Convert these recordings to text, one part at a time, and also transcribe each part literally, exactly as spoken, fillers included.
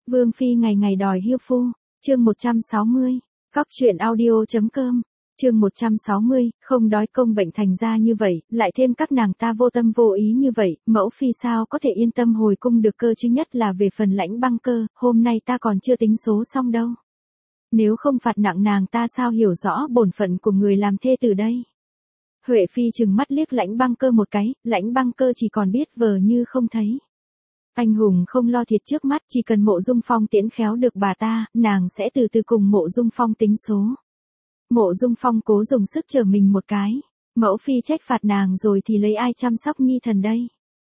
Vương phi ngày ngày đòi hiêu phu, chương một trăm sáu mươi, Cóc truyện audio.com, chương một trăm sáu mươi, không đói công bệnh thành ra như vậy, lại thêm các nàng ta vô tâm vô ý như vậy, mẫu phi sao có thể yên tâm hồi cung được cơ chứ, nhất là về phần Lãnh Băng Cơ, hôm nay ta còn chưa tính số xong đâu. Nếu không phạt nặng nàng ta sao hiểu rõ bổn phận của người làm thê từ đây. Huệ phi trừng mắt liếc Lãnh Băng Cơ một cái, Lãnh Băng Cơ chỉ còn biết vờ như không thấy. Anh hùng không lo thiệt trước mắt, chỉ cần Mộ Dung Phong tiễn khéo được bà ta, nàng sẽ từ từ cùng Mộ Dung Phong tính số. Mộ Dung Phong cố dùng sức trở mình một cái, mẫu phi trách phạt nàng rồi thì lấy ai chăm sóc nhi thần đây.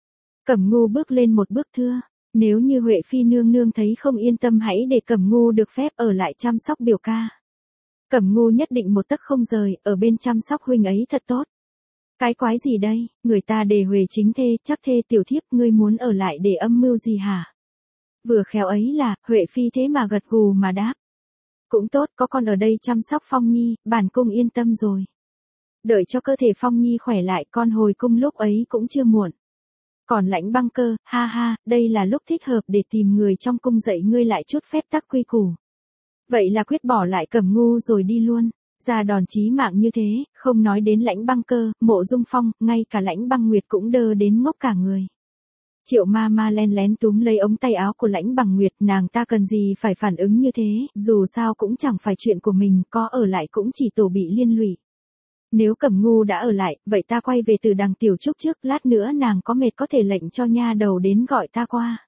Cẩm Ngu bước lên một bước thưa, nếu như Huệ phi nương nương thấy không yên tâm hãy để Cẩm Ngu được phép ở lại chăm sóc biểu ca. Cẩm Ngu nhất định một tấc không rời, ở bên chăm sóc huynh ấy thật tốt. Cái quái gì đây, người ta đề Huệ chính thê, chắc thê tiểu thiếp, ngươi muốn ở lại để âm mưu gì hả? Vừa khéo ấy là, Huệ phi thế mà gật gù mà đáp. Cũng tốt, có con ở đây chăm sóc Phong Nhi, bản cung yên tâm rồi. Đợi cho cơ thể Phong Nhi khỏe lại, con hồi cung lúc ấy cũng chưa muộn. Còn Lãnh Băng Cơ, ha ha, đây là lúc thích hợp để tìm người trong cung dạy ngươi lại chút phép tắc quy củ. Vậy là quyết bỏ lại Cẩm Ngu rồi đi luôn. Ra đòn chí mạng như thế, không nói đến Lãnh Băng Cơ, Mộ Dung Phong, ngay cả Lãnh Băng Nguyệt cũng đơ đến ngốc cả người. Triệu ma ma len lén túm lấy ống tay áo của Lãnh Bằng Nguyệt, nàng ta cần gì phải phản ứng như thế, dù sao cũng chẳng phải chuyện của mình, có ở lại cũng chỉ tổ bị liên lụy. Nếu Cẩm Ngu đã ở lại, vậy ta quay về từ đằng Tiểu Trúc trước, lát nữa nàng có mệt có thể lệnh cho nha đầu đến gọi ta qua.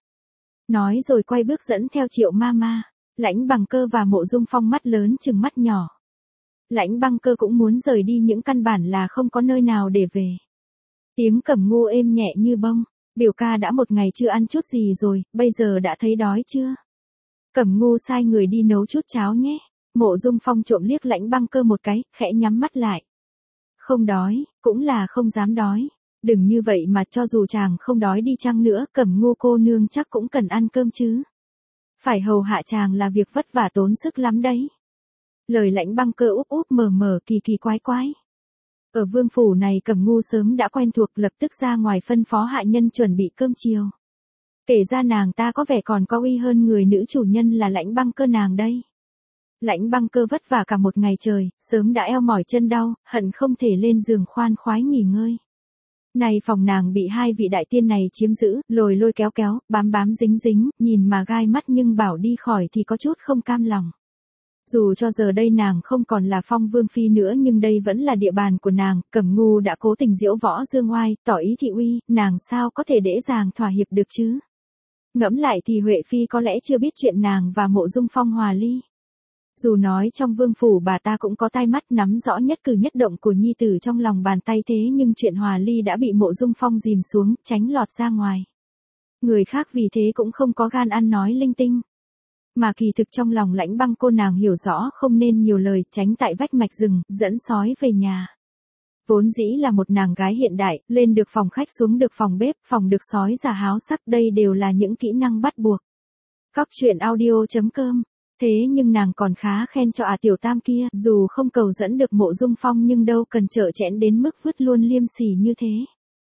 Nói rồi quay bước dẫn theo Triệu ma ma, Lãnh Bằng Cơ và Mộ Dung Phong mắt lớn chừng mắt nhỏ. Lãnh Băng Cơ cũng muốn rời đi những căn bản là không có nơi nào để về. Tiếng Cẩm Ngu êm nhẹ như bông, biểu ca đã một ngày chưa ăn chút gì rồi, bây giờ đã thấy đói chưa? Cẩm Ngu sai người đi nấu chút cháo nhé. Mộ Dung Phong trộm liếc Lãnh Băng Cơ một cái, khẽ nhắm mắt lại. Không đói, cũng là không dám đói. Đừng như vậy mà cho dù chàng không đói đi chăng nữa, Cẩm Ngu cô nương chắc cũng cần ăn cơm chứ. Phải hầu hạ chàng là việc vất vả tốn sức lắm đấy. Lời Lãnh Băng Cơ úp úp mờ mờ kỳ kỳ quái quái. Ở vương phủ này Cẩm Ngu sớm đã quen thuộc, lập tức ra ngoài phân phó hạ nhân chuẩn bị cơm chiều. Kể ra nàng ta có vẻ còn có uy hơn người nữ chủ nhân là Lãnh Băng Cơ nàng đây. Lãnh Băng Cơ vất vả cả một ngày trời, sớm đã eo mỏi chân đau, hận không thể lên giường khoan khoái nghỉ ngơi. Này phòng nàng bị hai vị đại tiên này chiếm giữ, lồi lôi kéo kéo, bám bám dính dính, nhìn mà gai mắt nhưng bảo đi khỏi thì có chút không cam lòng. Dù cho giờ đây nàng không còn là Phong Vương phi nữa nhưng đây vẫn là địa bàn của nàng, Cẩm Ngu đã cố tình diễu võ dương oai, tỏ ý thị uy, nàng sao có thể dễ dàng thỏa hiệp được chứ? Ngẫm lại thì Huệ phi có lẽ chưa biết chuyện nàng và Mộ Dung Phong hòa ly. Dù nói trong vương phủ bà ta cũng có tai mắt nắm rõ nhất cử nhất động của nhi tử trong lòng bàn tay, thế nhưng chuyện hòa ly đã bị Mộ Dung Phong dìm xuống, tránh lọt ra ngoài. Người khác vì thế cũng không có gan ăn nói linh tinh. Mà kỳ thực trong lòng Lãnh Băng cô nàng hiểu rõ không nên nhiều lời, tránh tại vách mạch rừng, dẫn sói về nhà. Vốn dĩ là một nàng gái hiện đại, lên được phòng khách xuống được phòng bếp, phòng được sói già háo sắc, đây đều là những kỹ năng bắt buộc. Cóc truyện audio.com. Thế nhưng nàng còn khá khen cho à tiểu tam kia, dù không cầu dẫn được Mộ Dung Phong nhưng đâu cần trợ chẽn đến mức vứt luôn liêm sỉ như thế.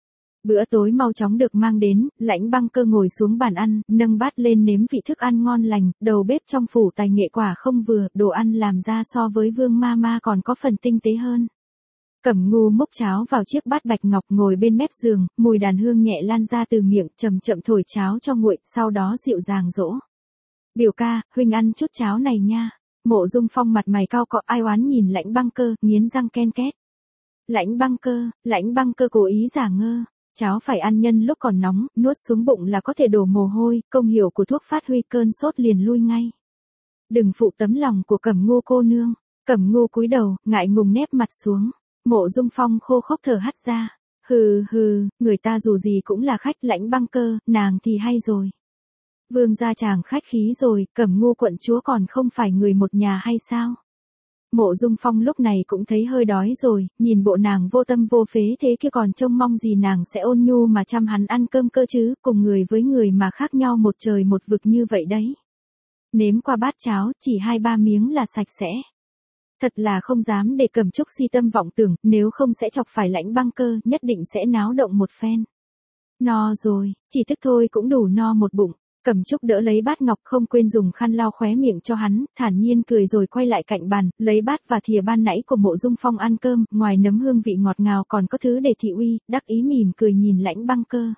Bữa tối mau chóng được mang đến, Lãnh Băng Cơ ngồi xuống bàn ăn, nâng bát lên nếm vị thức ăn ngon lành, đầu bếp trong phủ tài nghệ quả không vừa, đồ ăn làm ra so với Vương ma ma còn có phần tinh tế hơn. Cẩm Ngu múc cháo vào chiếc bát bạch ngọc ngồi bên mép giường, mùi đàn hương nhẹ lan ra từ miệng, chậm chậm thổi cháo cho nguội, sau đó dịu dàng dỗ. Biểu ca, huynh ăn chút cháo này nha. Mộ Dung Phong mặt mày cau cọ ai oán nhìn Lãnh Băng Cơ, nghiến răng ken két. Lãnh Băng Cơ, Lãnh Băng Cơ cố ý giả ngơ. Cháo phải ăn nhân lúc còn nóng, nuốt xuống bụng là có thể đổ mồ hôi, công hiệu của thuốc phát huy cơn sốt liền lui ngay. Đừng phụ tấm lòng của Cẩm Ngu cô nương. Cẩm Ngu cúi đầu, ngại ngùng nép mặt xuống. Mộ Dung Phong khô khốc thở hắt ra. Hừ hừ, người ta dù gì cũng là khách, Lãnh Băng Cơ, nàng thì hay rồi. Vương gia chàng khách khí rồi, Cẩm Ngu quận chúa còn không phải người một nhà hay sao? Mộ Dung Phong lúc này cũng thấy hơi đói rồi, nhìn bộ nàng vô tâm vô phế thế kia còn trông mong gì nàng sẽ ôn nhu mà chăm hắn ăn cơm cơ chứ, cùng người với người mà khác nhau một trời một vực như vậy đấy. Nếm qua bát cháo, chỉ hai ba miếng là sạch sẽ. Thật là không dám để Cẩm Trúc si tâm vọng tưởng, nếu không sẽ chọc phải Lãnh Băng Cơ, nhất định sẽ náo động một phen. No rồi, chỉ thức thôi cũng đủ no một bụng. Cẩm Trúc đỡ lấy bát ngọc không quên dùng khăn lau khóe miệng cho hắn, thản nhiên cười rồi quay lại cạnh bàn, lấy bát và thìa ban nãy của Mộ Dung Phong ăn cơm, ngoài nấm hương vị ngọt ngào còn có thứ để thị uy, đắc ý mỉm cười nhìn Lãnh Băng Cơ.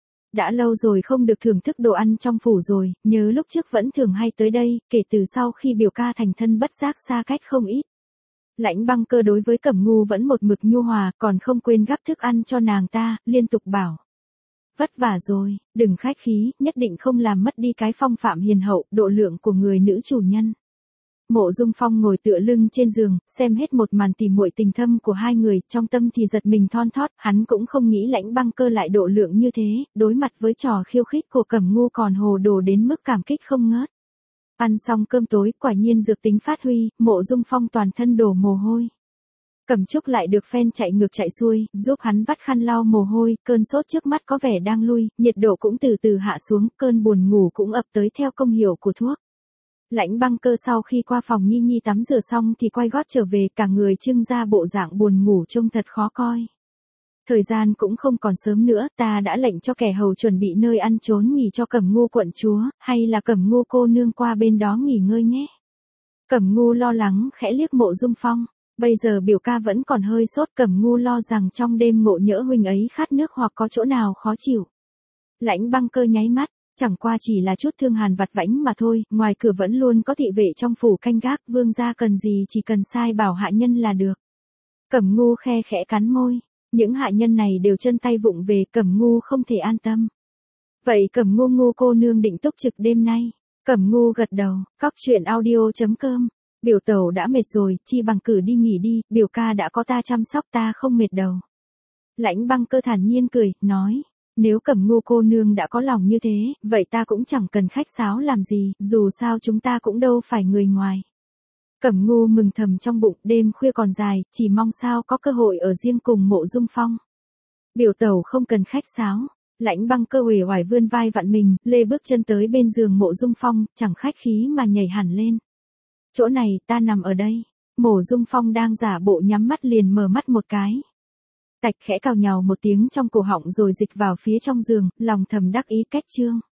Đã lâu rồi không được thưởng thức đồ ăn trong phủ rồi, nhớ lúc trước vẫn thường hay tới đây, kể từ sau khi biểu ca thành thân bất giác xa cách không ít. Lãnh Băng Cơ đối với Cẩm Ngu vẫn một mực nhu hòa, còn không quên gắp thức ăn cho nàng ta, liên tục bảo. Vất vả rồi, đừng khách khí, nhất định không làm mất đi cái phong phạm hiền hậu, độ lượng của người nữ chủ nhân. Mộ Dung Phong ngồi tựa lưng trên giường, xem hết một màn tỉ muội tình thâm của hai người, trong tâm thì giật mình thon thót, hắn cũng không nghĩ Lãnh Băng Cơ lại độ lượng như thế, đối mặt với trò khiêu khích của Cẩm Ngu còn hồ đồ đến mức cảm kích không ngớt. Ăn xong cơm tối, quả nhiên dược tính phát huy, Mộ Dung Phong toàn thân đổ mồ hôi. Cẩm Trúc lại được phen chạy ngược chạy xuôi, giúp hắn vắt khăn lau mồ hôi, cơn sốt trước mắt có vẻ đang lui, nhiệt độ cũng từ từ hạ xuống, cơn buồn ngủ cũng ập tới theo công hiệu của thuốc. Lãnh Băng Cơ sau khi qua phòng Nhi Nhi tắm rửa xong thì quay gót trở về, cả người trưng ra bộ dạng buồn ngủ trông thật khó coi. Thời gian cũng không còn sớm nữa, ta đã lệnh cho kẻ hầu chuẩn bị nơi ăn trốn nghỉ cho Cẩm Ngu quận chúa, hay là Cẩm Ngu cô nương qua bên đó nghỉ ngơi nhé. Cẩm Ngu lo lắng khẽ liếc Mộ Dung Phong. Bây giờ biểu ca vẫn còn hơi sốt, Cẩm Ngu lo rằng trong đêm ngộ nhỡ huynh ấy khát nước hoặc có chỗ nào khó chịu. Lãnh Băng Cơ nháy mắt, chẳng qua chỉ là chút thương hàn vặt vãnh mà thôi, ngoài cửa vẫn luôn có thị vệ trong phủ canh gác, vương gia cần gì chỉ cần sai bảo hạ nhân là được. Cẩm Ngu khe khẽ cắn môi, những hạ nhân này đều chân tay vụng về, Cẩm Ngu không thể an tâm. Vậy Cẩm Ngu Ngu cô nương định túc trực đêm nay? Cẩm Ngu gật đầu, cóc truyện audio chấm com. Biểu tẩu đã mệt rồi, chi bằng cử đi nghỉ đi, biểu ca đã có ta chăm sóc ta không mệt đầu. Lãnh Băng Cơ thản nhiên cười, nói, nếu Cẩm Ngu cô nương đã có lòng như thế, vậy ta cũng chẳng cần khách sáo làm gì, dù sao chúng ta cũng đâu phải người ngoài. Cẩm Ngu mừng thầm trong bụng, đêm khuya còn dài, chỉ mong sao có cơ hội ở riêng cùng Mộ Dung Phong. Biểu tẩu không cần khách sáo. Lãnh Băng Cơ uể oải vươn vai vặn mình, lê bước chân tới bên giường Mộ Dung Phong, chẳng khách khí mà nhảy hẳn lên. Chỗ này, ta nằm ở đây. Mộ Dung Phong đang giả bộ nhắm mắt liền mở mắt một cái. Tạch khẽ cào nhào một tiếng trong cổ họng rồi dịch vào phía trong giường, lòng thầm đắc ý cách trương.